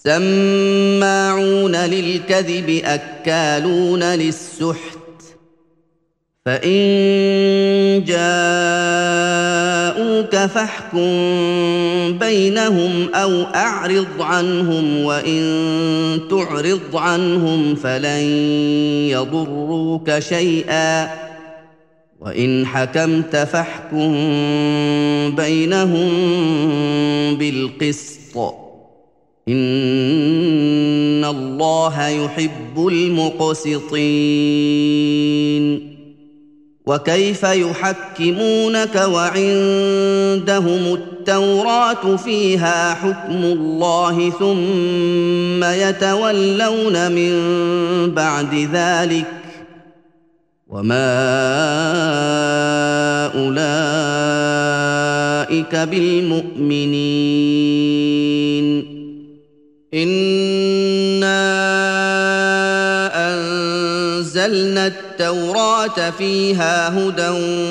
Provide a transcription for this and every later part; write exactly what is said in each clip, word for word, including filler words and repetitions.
سماعون للكذب أكالون للسحت فإن جاءوك فاحكم بينهم أو أعرض عنهم وإن تعرض عنهم فلن يضروك شيئا وإن حكمت فاحكم بينهم بالقسط إن الله يحب المقسطين وكيف يحكمونك وعندهم التوراة فيها حكم الله ثم يتولون من بعد ذلك وما أولئك بالمؤمنين إنا أنزلنا التوراة فيها هدى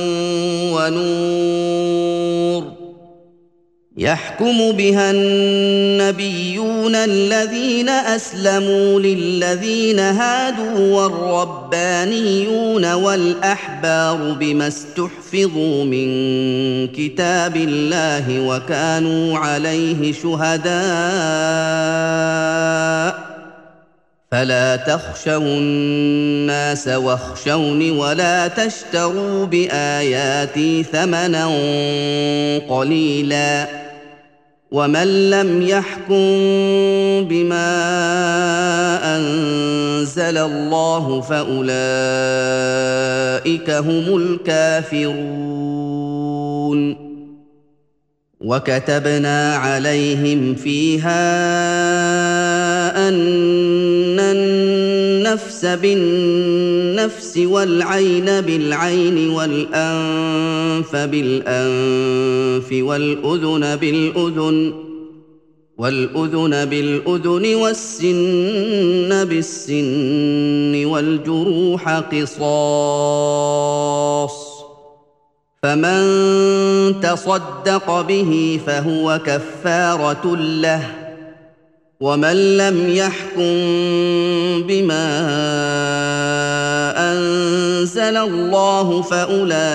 ونور يحكم بها النبيون الذين أسلموا للذين هادوا والربانيون والأحبار بما استحفظوا من كتاب الله وكانوا عليه شهداء فلا تخشوا الناس واخشوني ولا تشتروا بآياتي ثمنا قليلا ومن لم يحكم بما أنزل الله فأولئك هم الكافرون وكتبنا عليهم فيها أن النفس بالنفس والعين بالعين والأنف بالأنف والأذن بالأذن والأذن بالأذن والسن بالسن والجروح قصاص فمن تصدق به فهو كفارة له ومن لم يحكم بما أنزل الله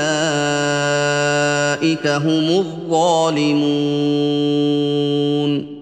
فأولئك هم الظالمون